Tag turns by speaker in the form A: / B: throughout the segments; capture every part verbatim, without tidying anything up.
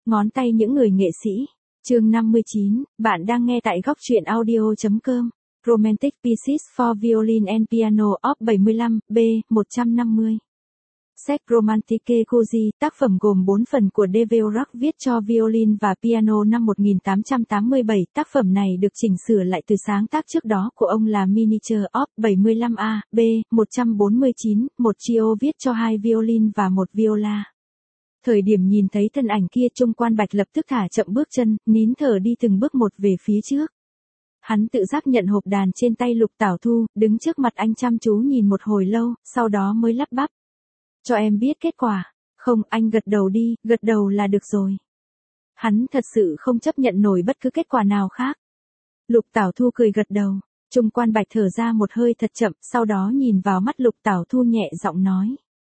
A: ngón tay những người nghệ sĩ. Chương năm mươi chín, bạn đang nghe tại góc truyện audio chấm com. Romantic Pieces for Violin and Piano op bảy mươi lăm, B, một trăm năm mươi. Sách Romantique Così, tác phẩm gồm bốn phần của Dvorak viết cho violin và piano năm một nghìn tám trăm tám mươi bảy. Tác phẩm này được chỉnh sửa lại từ sáng tác trước đó của ông là Miniature op bảy mươi lăm A, B, một trăm bốn mươi chín, một trio viết cho hai violin và một viola. Thời điểm nhìn thấy thân ảnh kia, Trung Quan Bạch lập tức thả chậm bước chân, nín thở đi từng bước một về phía trước. Hắn tự giác nhận hộp đàn trên tay Lục Tảo Thu, đứng trước mặt anh chăm chú nhìn một hồi lâu, sau đó mới lắp bắp. Cho em biết kết quả. Không, anh gật đầu đi, gật đầu là được rồi. Hắn thật sự không chấp nhận nổi bất cứ kết quả nào khác. Lục Tảo Thu cười gật đầu. Trung Quan Bạch thở ra một hơi thật chậm, sau đó nhìn vào mắt Lục Tảo Thu nhẹ giọng nói.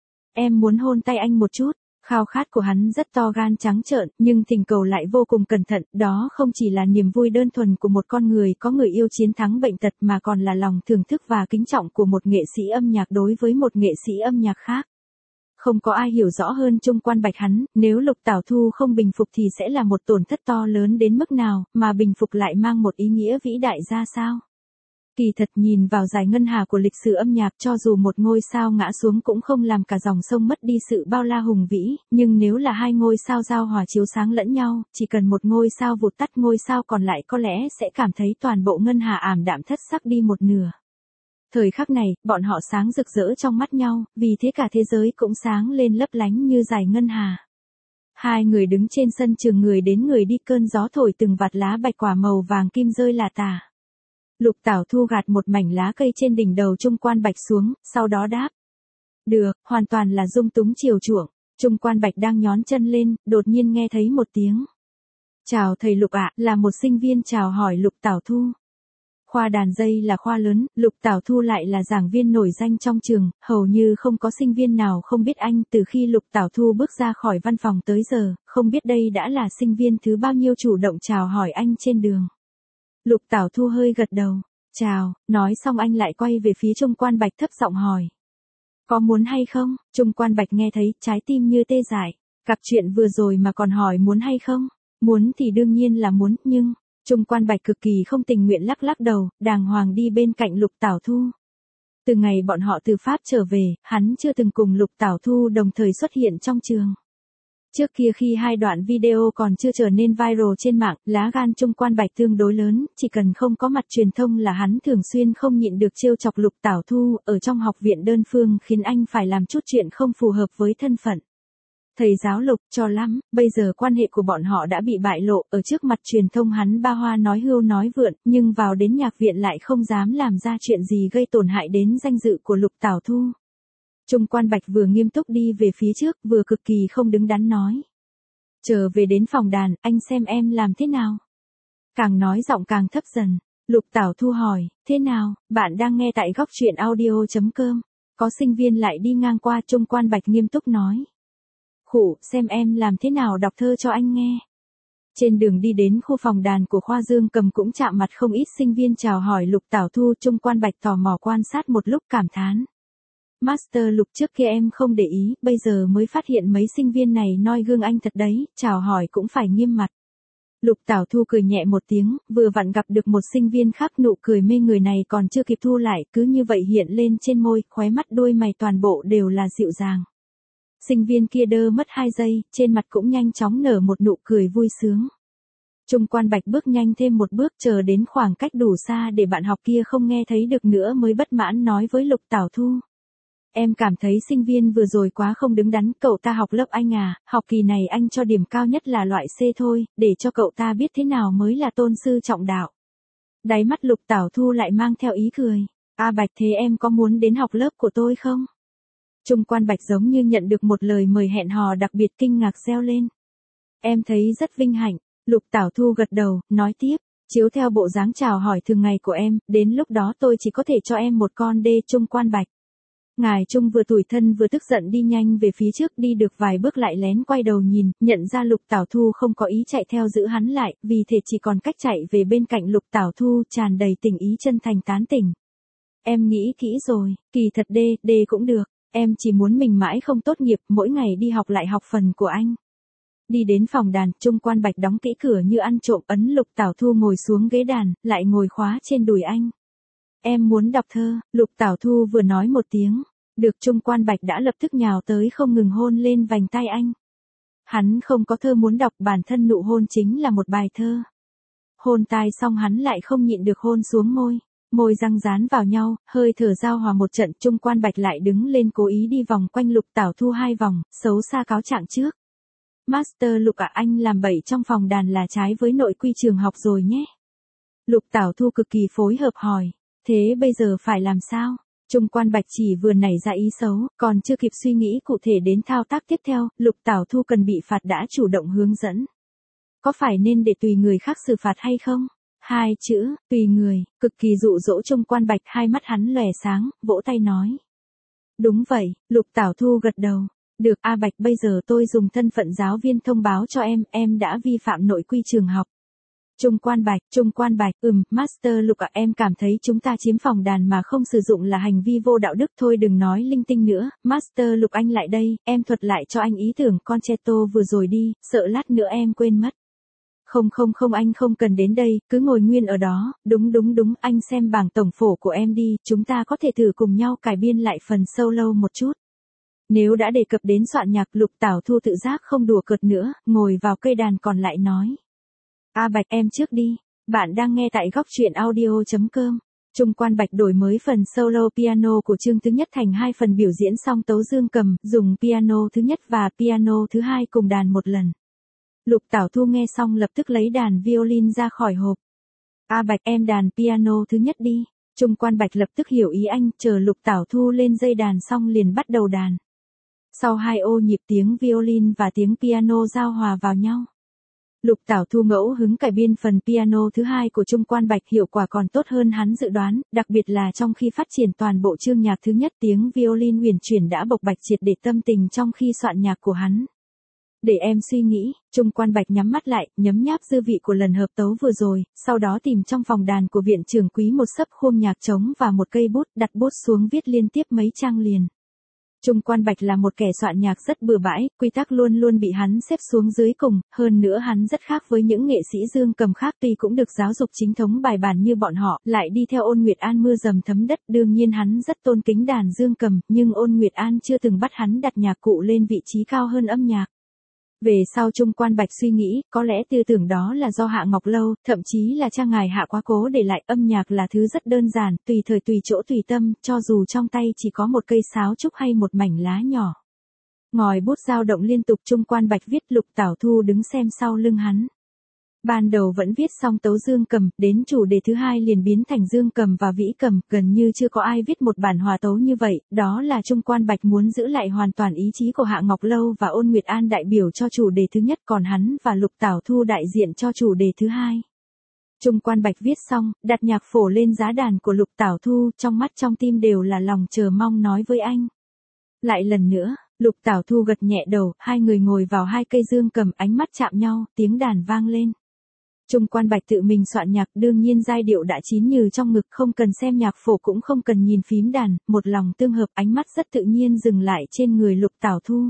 A: Em muốn hôn tay anh một chút. Khao khát của hắn rất to gan trắng trợn, nhưng thỉnh cầu lại vô cùng cẩn thận, đó không chỉ là niềm vui đơn thuần của một con người có người yêu chiến thắng bệnh tật mà còn là lòng thưởng thức và kính trọng của một nghệ sĩ âm nhạc đối với một nghệ sĩ âm nhạc khác. Không có ai hiểu rõ hơn Trung Quan Bạch hắn, nếu Lục Tảo Thu không bình phục thì sẽ là một tổn thất to lớn đến mức nào, mà bình phục lại mang một ý nghĩa vĩ đại ra sao. Kỳ thật nhìn vào dải ngân hà của lịch sử âm nhạc, cho dù một ngôi sao ngã xuống cũng không làm cả dòng sông mất đi sự bao la hùng vĩ, nhưng nếu là hai ngôi sao giao hòa chiếu sáng lẫn nhau, chỉ cần một ngôi sao vụt tắt, ngôi sao còn lại có lẽ sẽ cảm thấy toàn bộ ngân hà ảm đạm thất sắc đi một nửa. Thời khắc này, bọn họ sáng rực rỡ trong mắt nhau, vì thế cả thế giới cũng sáng lên lấp lánh như dải ngân hà. Hai người đứng trên sân trường, người đến người đi, cơn gió thổi từng vạt lá bạch quả màu vàng kim rơi lả tả. Lục Tảo Thu gạt một mảnh lá cây trên đỉnh đầu Trung Quan Bạch xuống, sau đó đáp. Được, hoàn toàn là dung túng chiều chuộng. Trung Quan Bạch đang nhón chân lên, đột nhiên nghe thấy một tiếng. Chào thầy Lục ạ, là một sinh viên chào hỏi Lục Tảo Thu. Khoa đàn dây là khoa lớn, Lục Tảo Thu lại là giảng viên nổi danh trong trường, hầu như không có sinh viên nào không biết anh. Từ khi Lục Tảo Thu bước ra khỏi văn phòng tới giờ, không biết đây đã là sinh viên thứ bao nhiêu chủ động chào hỏi anh trên đường. Lục Tảo Thu hơi gật đầu. Chào, nói xong anh lại quay về phía Trung Quan Bạch thấp giọng hỏi. Có muốn hay không? Trung Quan Bạch nghe thấy, trái tim như tê dại. Cặp chuyện vừa rồi mà còn hỏi muốn hay không? Muốn thì đương nhiên là muốn, nhưng... Trung Quan Bạch cực kỳ không tình nguyện lắc lắc đầu, đàng hoàng đi bên cạnh Lục Tảo Thu. Từ ngày bọn họ từ Pháp trở về, hắn chưa từng cùng Lục Tảo Thu đồng thời xuất hiện trong trường. Trước kia khi hai đoạn video còn chưa trở nên viral trên mạng, lá gan Trung Quan Bạch tương đối lớn, chỉ cần không có mặt truyền thông là hắn thường xuyên không nhịn được trêu chọc Lục Tảo Thu, ở trong học viện đơn phương khiến anh phải làm chút chuyện không phù hợp với thân phận. Thầy giáo Lục, cho lắm, bây giờ quan hệ của bọn họ đã bị bại lộ, ở trước mặt truyền thông hắn ba hoa nói hưu nói vượn, nhưng vào đến nhạc viện lại không dám làm ra chuyện gì gây tổn hại đến danh dự của Lục Tảo Thu. Trung Quan Bạch vừa nghiêm túc đi về phía trước, vừa cực kỳ không đứng đắn nói. Trở về đến phòng đàn, anh xem em làm thế nào. Càng nói giọng càng thấp dần. Lục Tảo Thu hỏi, thế nào, bạn đang nghe tại góc truyện audio chấm com. Có sinh viên lại đi ngang qua. Trung Quan Bạch nghiêm túc nói. Khủ, xem em làm thế nào đọc thơ cho anh nghe. Trên đường đi đến khu phòng đàn của khoa Dương Cầm cũng chạm mặt không ít sinh viên chào hỏi Lục Tảo Thu. Trung Quan Bạch tò mò quan sát một lúc cảm thán. Master Lục, trước kia em không để ý, bây giờ mới phát hiện mấy sinh viên này noi gương anh thật đấy, chào hỏi cũng phải nghiêm mặt. Lục Tảo Thu cười nhẹ một tiếng, vừa vặn gặp được một sinh viên khác, nụ cười mê người này còn chưa kịp thu lại, cứ như vậy hiện lên trên môi, khóe mắt đuôi mày toàn bộ đều là dịu dàng. Sinh viên kia đơ mất hai giây, trên mặt cũng nhanh chóng nở một nụ cười vui sướng. Trung Quan Bạch bước nhanh thêm một bước, chờ đến khoảng cách đủ xa để bạn học kia không nghe thấy được nữa mới bất mãn nói với Lục Tảo Thu. Em cảm thấy sinh viên vừa rồi quá không đứng đắn, cậu ta học lớp anh à, học kỳ này anh cho điểm cao nhất là loại C thôi, để cho cậu ta biết thế nào mới là tôn sư trọng đạo. Đáy mắt Lục Tảo Thu lại mang theo ý cười. A Bạch, thế em có muốn đến học lớp của tôi không? Trung Quan Bạch giống như nhận được một lời mời hẹn hò đặc biệt, kinh ngạc reo lên. Em thấy rất vinh hạnh. Lục Tảo Thu gật đầu, nói tiếp. Chiếu theo bộ dáng chào hỏi thường ngày của em, đến lúc đó tôi chỉ có thể cho em một con đê. Trung Quan Bạch. Ngài Trung vừa tủi thân vừa tức giận đi nhanh về phía trước, đi được vài bước lại lén quay đầu nhìn, nhận ra Lục Tảo Thu không có ý chạy theo giữ hắn lại, vì thế chỉ còn cách chạy về bên cạnh Lục Tảo Thu, tràn đầy tình ý chân thành tán tỉnh. Em nghĩ kỹ rồi, kỳ thật đê, đê cũng được, em chỉ muốn mình mãi không tốt nghiệp, mỗi ngày đi học lại học phần của anh. Đi đến phòng đàn, Trung Quan Bạch đóng kỹ cửa như ăn trộm, ấn Lục Tảo Thu ngồi xuống ghế đàn, lại ngồi khóa trên đùi anh. Em muốn đọc thơ, Lục Tảo Thu vừa nói một tiếng, được Trung Quan Bạch đã lập tức nhào tới không ngừng hôn lên vành tai anh. Hắn không có thơ muốn đọc, bản thân nụ hôn chính là một bài thơ. Hôn tai xong hắn lại không nhịn được hôn xuống môi, môi răng dán vào nhau, hơi thở giao hòa một trận. Trung Quan Bạch lại đứng lên cố ý đi vòng quanh Lục Tảo Thu hai vòng, xấu xa cáo trạng trước. Master Lục ạ, anh làm bậy trong phòng đàn là trái với nội quy trường học rồi nhé. Lục Tảo Thu cực kỳ phối hợp hỏi, thế bây giờ phải làm sao? Trung Quan Bạch chỉ vừa nảy ra ý xấu, còn chưa kịp suy nghĩ cụ thể đến thao tác tiếp theo, Lục Tảo Thu cần bị phạt đã chủ động hướng dẫn. Có phải nên để tùy người khác xử phạt hay không? Hai chữ, tùy người, cực kỳ dụ dỗ Trung Quan Bạch, hai mắt hắn lòe sáng, vỗ tay nói. Đúng vậy, Lục Tảo Thu gật đầu. Được, A Bạch, bây giờ tôi dùng thân phận giáo viên thông báo cho em, em đã vi phạm nội quy trường học. Trung Quan Bạch, Trung Quan Bạch, ừm, Master Lục ạ, em cảm thấy chúng ta chiếm phòng đàn mà không sử dụng là hành vi vô đạo đức, thôi đừng nói linh tinh nữa. Master Lục, anh lại đây, em thuật lại cho anh ý tưởng concerto vừa rồi đi, sợ lát nữa em quên mất. Không không không, anh không cần đến đây, cứ ngồi nguyên ở đó. Đúng đúng đúng, anh xem bảng tổng phổ của em đi, chúng ta có thể thử cùng nhau cải biên lại phần solo một chút. Nếu đã đề cập đến soạn nhạc, Lục Tảo Thu tự giác không đùa cợt nữa, ngồi vào cây đàn còn lại nói. A Bạch, em trước đi, bạn đang nghe tại góc truyện audio.com. Trung Quan Bạch đổi mới phần solo piano của chương thứ nhất thành hai phần, biểu diễn xong tấu dương cầm, dùng piano thứ nhất và piano thứ hai cùng đàn một lần. Lục Tảo Thu nghe xong lập tức lấy đàn violin ra khỏi hộp. A Bạch, em đàn piano thứ nhất đi. Trung Quan Bạch lập tức hiểu ý anh, chờ Lục Tảo Thu lên dây đàn xong liền bắt đầu đàn. Sau hai ô nhịp tiếng violin và tiếng piano giao hòa vào nhau. Lục Tảo Thu ngẫu hứng cải biên phần piano thứ hai của Trung Quan Bạch, hiệu quả còn tốt hơn hắn dự đoán, đặc biệt là trong khi phát triển toàn bộ chương nhạc thứ nhất, tiếng violin huyền chuyển đã bộc bạch triệt để tâm tình trong khi soạn nhạc của hắn. Để em suy nghĩ, Trung Quan Bạch nhắm mắt lại, nhấm nháp dư vị của lần hợp tấu vừa rồi, sau đó tìm trong phòng đàn của viện trưởng Quý một sấp khung nhạc trống và một cây bút, đặt bút xuống viết liên tiếp mấy trang liền. Trung Quan Bạch là một kẻ soạn nhạc rất bừa bãi, quy tắc luôn luôn bị hắn xếp xuống dưới cùng, hơn nữa hắn rất khác với những nghệ sĩ dương cầm khác, tuy cũng được giáo dục chính thống bài bản như bọn họ, lại đi theo Ôn Nguyệt An mưa dầm thấm đất, đương nhiên hắn rất tôn kính đàn dương cầm, nhưng Ôn Nguyệt An chưa từng bắt hắn đặt nhạc cụ lên vị trí cao hơn âm nhạc. Về sau Trung Quan Bạch suy nghĩ, có lẽ tư tưởng đó là do Hạ Ngọc Lâu, thậm chí là cha ngài Hạ quá cố để lại. Âm nhạc là thứ rất đơn giản, tùy thời tùy chỗ tùy tâm, cho dù trong tay chỉ có một cây sáo trúc hay một mảnh lá nhỏ. Ngòi bút dao động liên tục, Trung Quan Bạch viết, Lục Tảo Thu đứng xem sau lưng hắn. Ban đầu vẫn viết xong tấu dương cầm, đến chủ đề thứ hai liền biến thành dương cầm và vĩ cầm, gần như chưa có ai viết một bản hòa tấu như vậy, đó là Trung Quan Bạch muốn giữ lại hoàn toàn ý chí của Hạ Ngọc Lâu và Ôn Nguyệt An đại biểu cho chủ đề thứ nhất, còn hắn và Lục Tảo Thu đại diện cho chủ đề thứ hai. Trung Quan Bạch viết xong, đặt nhạc phổ lên giá đàn của Lục Tảo Thu, trong mắt trong tim đều là lòng chờ mong nói với anh. Lại lần nữa, Lục Tảo Thu gật nhẹ đầu, hai người ngồi vào hai cây dương cầm, ánh mắt chạm nhau, tiếng đàn vang lên. Trung Quan Bạch tự mình soạn nhạc, đương nhiên giai điệu đã chín như trong ngực, không cần xem nhạc phổ cũng không cần nhìn phím đàn, một lòng tương hợp, ánh mắt rất tự nhiên dừng lại trên người Lục Tảo Thu.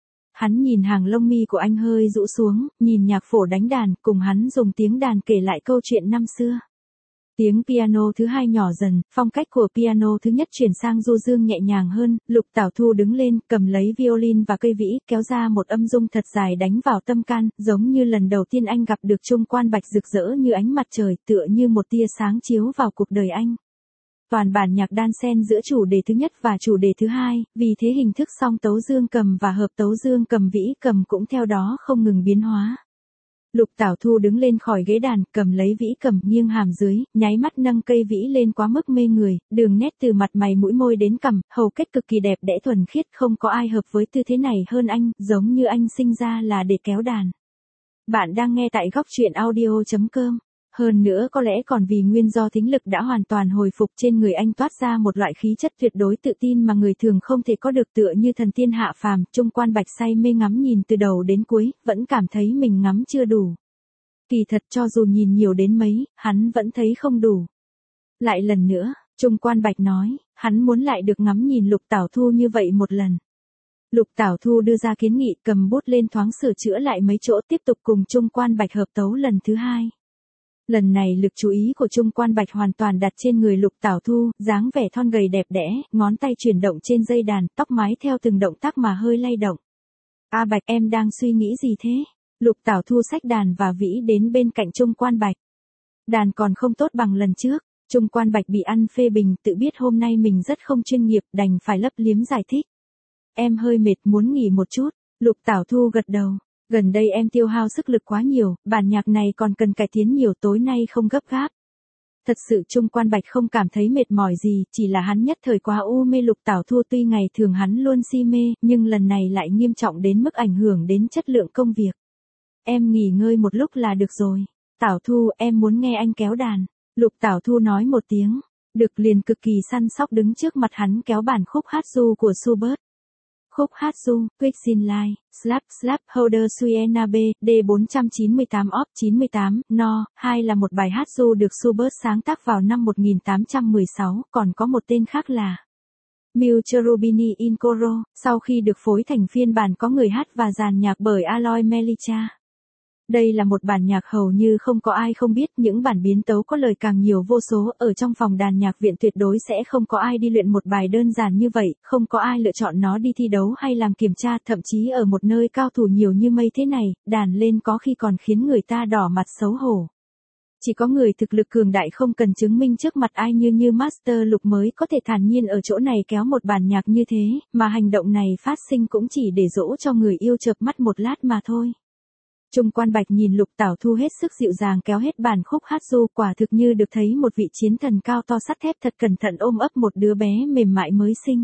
A: Hắn nhìn hàng lông mi của anh hơi rũ xuống, nhìn nhạc phổ đánh đàn, cùng hắn dùng tiếng đàn kể lại câu chuyện năm xưa. Tiếng piano thứ hai nhỏ dần, phong cách của piano thứ nhất chuyển sang du dương nhẹ nhàng hơn, Lục Tảo Thu đứng lên, cầm lấy violin và cây vĩ, kéo ra một âm dung thật dài đánh vào tâm can, giống như lần đầu tiên anh gặp được Trung Quan Bạch, rực rỡ như ánh mặt trời, tựa như một tia sáng chiếu vào cuộc đời anh. Toàn bản nhạc đan xen giữa chủ đề thứ nhất và chủ đề thứ hai, vì thế hình thức song tấu dương cầm và hợp tấu dương cầm vĩ cầm cũng theo đó không ngừng biến hóa. Lục Tảo Thu đứng lên khỏi ghế đàn, cầm lấy vĩ cầm, nghiêng hàm dưới, nháy mắt nâng cây vĩ lên quá mức mê người, đường nét từ mặt mày mũi môi đến cằm, hầu kết cực kỳ đẹp đẽ thuần khiết, không có ai hợp với tư thế này hơn anh, giống như anh sinh ra là để kéo đàn. Bạn đang nghe tại góc truyện audio.com. Hơn nữa có lẽ còn vì nguyên do thính lực đã hoàn toàn hồi phục, trên người anh toát ra một loại khí chất tuyệt đối tự tin mà người thường không thể có được, tựa như thần tiên hạ phàm. Trung Quan Bạch say mê ngắm nhìn từ đầu đến cuối, vẫn cảm thấy mình ngắm chưa đủ. Kỳ thật cho dù nhìn nhiều đến mấy, hắn vẫn thấy không đủ. Lại lần nữa, Trung Quan Bạch nói, hắn muốn lại được ngắm nhìn Lục Tảo Thu như vậy một lần. Lục Tảo Thu đưa ra kiến nghị, cầm bút lên thoáng sửa chữa lại mấy chỗ, tiếp tục cùng Trung Quan Bạch hợp tấu lần thứ hai. Lần này lực chú ý của Trung Quan Bạch hoàn toàn đặt trên người Lục Tảo Thu, dáng vẻ thon gầy đẹp đẽ, ngón tay chuyển động trên dây đàn, tóc mái theo từng động tác mà hơi lay động. A Bạch, em đang suy nghĩ gì thế? Lục Tảo Thu xách đàn và vĩ đến bên cạnh Trung Quan Bạch. Đàn còn không tốt bằng lần trước. Trung Quan Bạch bị ăn phê bình, tự biết hôm nay mình rất không chuyên nghiệp, đành phải lấp liếm giải thích. Em hơi mệt, muốn nghỉ một chút. Lục Tảo Thu gật đầu. Gần đây em tiêu hao sức lực quá nhiều, bản nhạc này còn cần cải tiến nhiều, tối nay không gấp gáp. Thật sự Trung Quan Bạch không cảm thấy mệt mỏi gì, chỉ là hắn nhất thời quá u mê Lục Tảo Thu, tuy ngày thường hắn luôn si mê, nhưng lần này lại nghiêm trọng đến mức ảnh hưởng đến chất lượng công việc. Em nghỉ ngơi một lúc là được rồi. Tảo Thu, em muốn nghe anh kéo đàn. Lục Tảo Thu nói một tiếng. Được, liền cực kỳ săn sóc đứng trước mặt hắn kéo bản khúc hát ru của Schubert. Khúc hát ru, Quicksin Line, Slap Slap Holder Suena B, D bốn chín tám Op chín tám, No, hai là một bài hát ru được Schubert sáng tác vào năm một nghìn tám trăm mười sáu, còn có một tên khác là Mille Cherubini in Coro, sau khi được phối thành phiên bản có người hát và dàn nhạc bởi Aloy Melicha. Đây là một bản nhạc hầu như không có ai không biết, những bản biến tấu có lời càng nhiều vô số, ở trong phòng đàn nhạc viện tuyệt đối sẽ không có ai đi luyện một bài đơn giản như vậy, không có ai lựa chọn nó đi thi đấu hay làm kiểm tra, thậm chí ở một nơi cao thủ nhiều như mây thế này, đàn lên có khi còn khiến người ta đỏ mặt xấu hổ. Chỉ có người thực lực cường đại không cần chứng minh trước mặt ai như như Master Lục mới có thể thản nhiên ở chỗ này kéo một bản nhạc như thế, mà hành động này phát sinh cũng chỉ để dỗ cho người yêu chợp mắt một lát mà thôi. Trung Quan Bạch nhìn Lục Tảo Thu hết sức dịu dàng kéo hết bản khúc hát ru, quả thực như được thấy một vị chiến thần cao to sắt thép thật cẩn thận ôm ấp một đứa bé mềm mại mới sinh.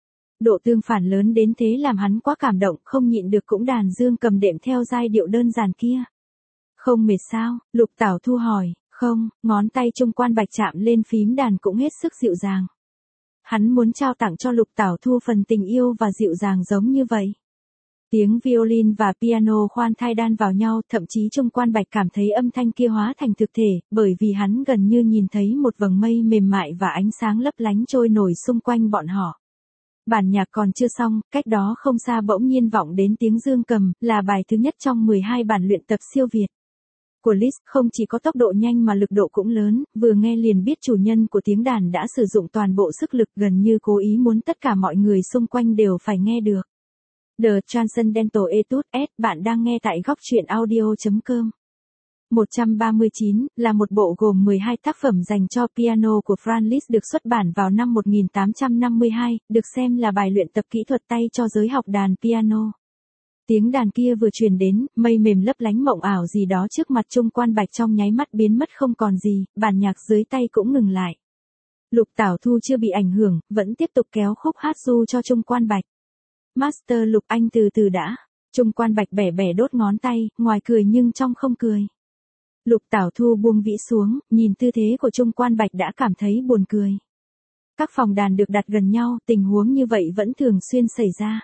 A: Độ tương phản lớn đến thế làm hắn quá cảm động, không nhịn được cũng đàn dương cầm đệm theo giai điệu đơn giản kia. Không mệt sao? Lục Tảo Thu hỏi. Không, ngón tay Trung Quan Bạch chạm lên phím đàn cũng hết sức dịu dàng. Hắn muốn trao tặng cho Lục Tảo Thu phần tình yêu và dịu dàng giống như vậy. Tiếng violin và piano khoan thai đan vào nhau, thậm chí Trung Quan Bạch cảm thấy âm thanh kia hóa thành thực thể, bởi vì hắn gần như nhìn thấy một vầng mây mềm mại và ánh sáng lấp lánh trôi nổi xung quanh bọn họ. Bản nhạc còn chưa xong, cách đó không xa bỗng nhiên vọng đến tiếng dương cầm, là bài thứ nhất trong mười hai bản luyện tập siêu việt của Liszt, không chỉ có tốc độ nhanh mà lực độ cũng lớn, vừa nghe liền biết chủ nhân của tiếng đàn đã sử dụng toàn bộ sức lực, gần như cố ý muốn tất cả mọi người xung quanh đều phải nghe được. The Transcendental Etude S, bạn đang nghe tại góc truyện audio chấm com. một trăm ba mươi chín, là một bộ gồm mười hai tác phẩm dành cho piano của Franz Liszt được xuất bản vào năm một nghìn tám trăm năm mươi hai, được xem là bài luyện tập kỹ thuật tay cho giới học đàn piano. Tiếng đàn kia vừa truyền đến, mây mềm lấp lánh mộng ảo gì đó trước mặt Trung Quan Bạch trong nháy mắt biến mất không còn gì, bản nhạc dưới tay cũng ngừng lại. Lục Tảo Thu chưa bị ảnh hưởng, vẫn tiếp tục kéo khúc hát ru cho Trung Quan Bạch. Master Lục, anh từ từ đã. Trung Quan Bạch bẻ bẻ đốt ngón tay, ngoài cười nhưng trong không cười. Lục Tảo Thu buông vĩ xuống, nhìn tư thế của Trung Quan Bạch đã cảm thấy buồn cười. Các phòng đàn được đặt gần nhau, tình huống như vậy vẫn thường xuyên xảy ra.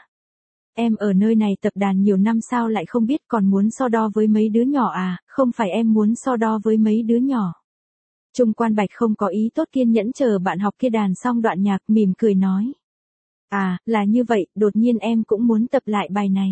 A: Em ở nơi này tập đàn nhiều năm sao lại không biết, còn muốn so đo với mấy đứa nhỏ à? Không phải em muốn so đo với mấy đứa nhỏ. Trung Quan Bạch không có ý tốt, kiên nhẫn chờ bạn học kia đàn xong đoạn nhạc, mỉm cười nói. À, là như vậy, đột nhiên em cũng muốn tập lại bài này.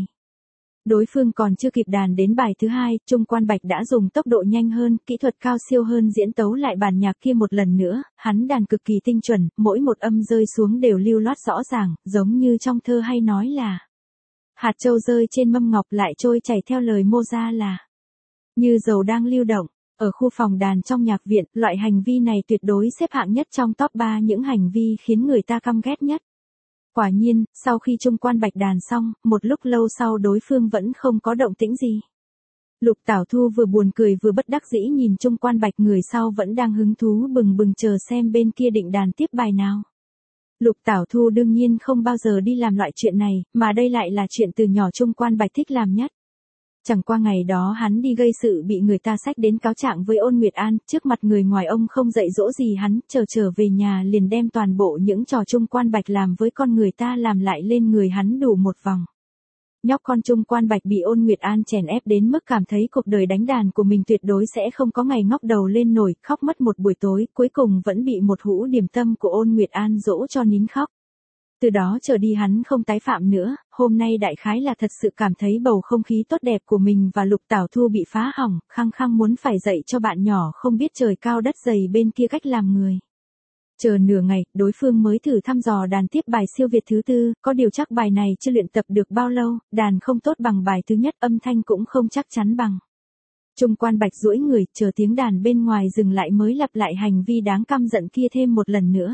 A: Đối phương còn chưa kịp đàn đến bài thứ hai, Trung Quan Bạch đã dùng tốc độ nhanh hơn, kỹ thuật cao siêu hơn diễn tấu lại bản nhạc kia một lần nữa, hắn đàn cực kỳ tinh chuẩn, mỗi một âm rơi xuống đều lưu loát rõ ràng, giống như trong thơ hay nói là hạt châu rơi trên mâm ngọc lại trôi chảy theo lời mô ra là như dầu đang lưu động. Ở khu phòng đàn trong nhạc viện, loại hành vi này tuyệt đối xếp hạng nhất trong top ba những hành vi khiến người ta căm ghét nhất. Quả nhiên, sau khi Trung Quan Bạch đàn xong, một lúc lâu sau đối phương vẫn không có động tĩnh gì. Lục Tảo Thu vừa buồn cười vừa bất đắc dĩ nhìn Trung Quan Bạch, người sau vẫn đang hứng thú bừng bừng chờ xem bên kia định đàn tiếp bài nào. Lục Tảo Thu đương nhiên không bao giờ đi làm loại chuyện này, mà đây lại là chuyện từ nhỏ Trung Quan Bạch thích làm nhất. Chẳng qua ngày đó hắn đi gây sự bị người ta xách đến cáo trạng với Ôn Nguyệt An, trước mặt người ngoài ông không dạy dỗ gì hắn, chờ trở về nhà liền đem toàn bộ những trò Trung Quan Bạch làm với con người ta làm lại lên người hắn đủ một vòng. Nhóc con Trung Quan Bạch bị Ôn Nguyệt An chèn ép đến mức cảm thấy cuộc đời đánh đàn của mình tuyệt đối sẽ không có ngày ngóc đầu lên nổi, khóc mất một buổi tối, cuối cùng vẫn bị một hũ điểm tâm của Ôn Nguyệt An dỗ cho nín khóc. Từ đó trở đi hắn không tái phạm nữa, hôm nay đại khái là thật sự cảm thấy bầu không khí tốt đẹp của mình và Lục Tảo Thu bị phá hỏng, khăng khăng muốn phải dạy cho bạn nhỏ không biết trời cao đất dày bên kia cách làm người. Chờ nửa ngày, đối phương mới thử thăm dò đàn tiếp bài siêu việt thứ tư, có điều chắc bài này chưa luyện tập được bao lâu, đàn không tốt bằng bài thứ nhất, âm thanh cũng không chắc chắn bằng. Trung Quan Bạch duỗi người, chờ tiếng đàn bên ngoài dừng lại mới lặp lại hành vi đáng căm giận kia thêm một lần nữa.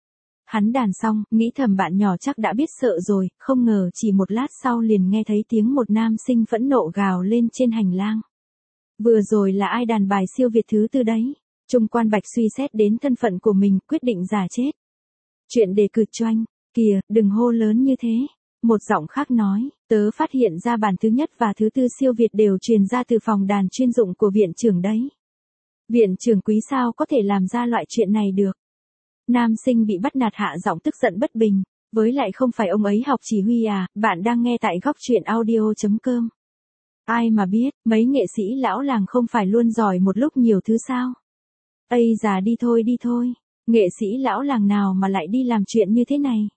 A: Hắn đàn xong, nghĩ thầm bạn nhỏ chắc đã biết sợ rồi, không ngờ chỉ một lát sau liền nghe thấy tiếng một nam sinh phẫn nộ gào lên trên hành lang. Vừa rồi là ai đàn bài siêu việt thứ tư đấy? Trung Quan Bạch suy xét đến thân phận của mình, quyết định giả chết. Chuyện đề cử choanh, kìa, đừng hô lớn như thế. Một giọng khác nói, tớ phát hiện ra bản thứ nhất và thứ tư siêu việt đều truyền ra từ phòng đàn chuyên dụng của viện trưởng đấy. Viện trưởng Quý sao có thể làm ra loại chuyện này được? Nam sinh bị bắt nạt hạ giọng tức giận bất bình, với lại không phải ông ấy học chỉ huy à, bạn đang nghe tại góc truyện audio chấm com. Ai mà biết, mấy nghệ sĩ lão làng không phải luôn giỏi một lúc nhiều thứ sao? Ây già đi thôi đi thôi, nghệ sĩ lão làng nào mà lại đi làm chuyện như thế này?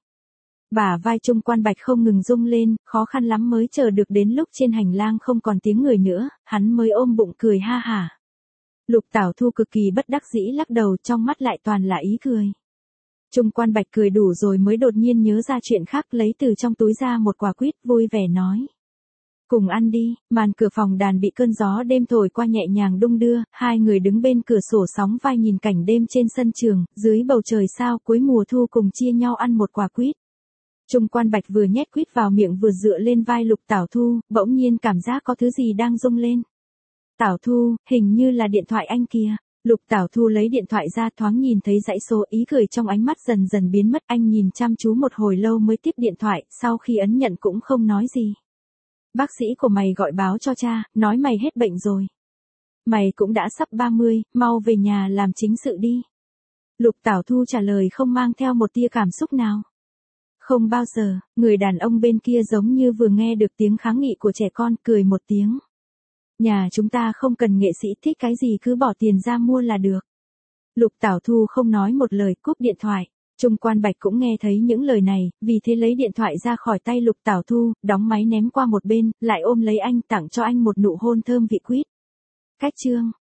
A: Bả vai Trung Quan Bạch không ngừng rung lên, khó khăn lắm mới chờ được đến lúc trên hành lang không còn tiếng người nữa, hắn mới ôm bụng cười ha hả. Lục Tảo Thu cực kỳ bất đắc dĩ lắc đầu, trong mắt lại toàn là ý cười. Trung Quan Bạch cười đủ rồi mới đột nhiên nhớ ra chuyện khác, lấy từ trong túi ra một quả quýt, vui vẻ nói. Cùng ăn đi. Màn cửa phòng đàn bị cơn gió đêm thổi qua nhẹ nhàng đung đưa, hai người đứng bên cửa sổ sóng vai nhìn cảnh đêm trên sân trường, dưới bầu trời sao cuối mùa thu cùng chia nhau ăn một quả quýt. Trung Quan Bạch vừa nhét quýt vào miệng vừa dựa lên vai Lục Tảo Thu, bỗng nhiên cảm giác có thứ gì đang rung lên. Tảo Thu, hình như là điện thoại anh kìa. Lục Tảo Thu lấy điện thoại ra, thoáng nhìn thấy dãy số, ý cười trong ánh mắt dần dần biến mất, anh nhìn chăm chú một hồi lâu mới tiếp điện thoại, sau khi ấn nhận cũng không nói gì. Bác sĩ của mày gọi báo cho cha, nói mày hết bệnh rồi. Mày cũng đã sắp ba mươi, mau về nhà làm chính sự đi. Lục Tảo Thu trả lời không mang theo một tia cảm xúc nào. Không bao giờ, người đàn ông bên kia giống như vừa nghe được tiếng kháng nghị của trẻ con, cười một tiếng. Nhà chúng ta không cần nghệ sĩ, thích cái gì cứ bỏ tiền ra mua là được. Lục Tảo Thu không nói một lời, cúp điện thoại. Trung Quan Bạch cũng nghe thấy những lời này, vì thế lấy điện thoại ra khỏi tay Lục Tảo Thu, đóng máy ném qua một bên, lại ôm lấy anh, tặng cho anh một nụ hôn thơm vị quýt. Cách chương.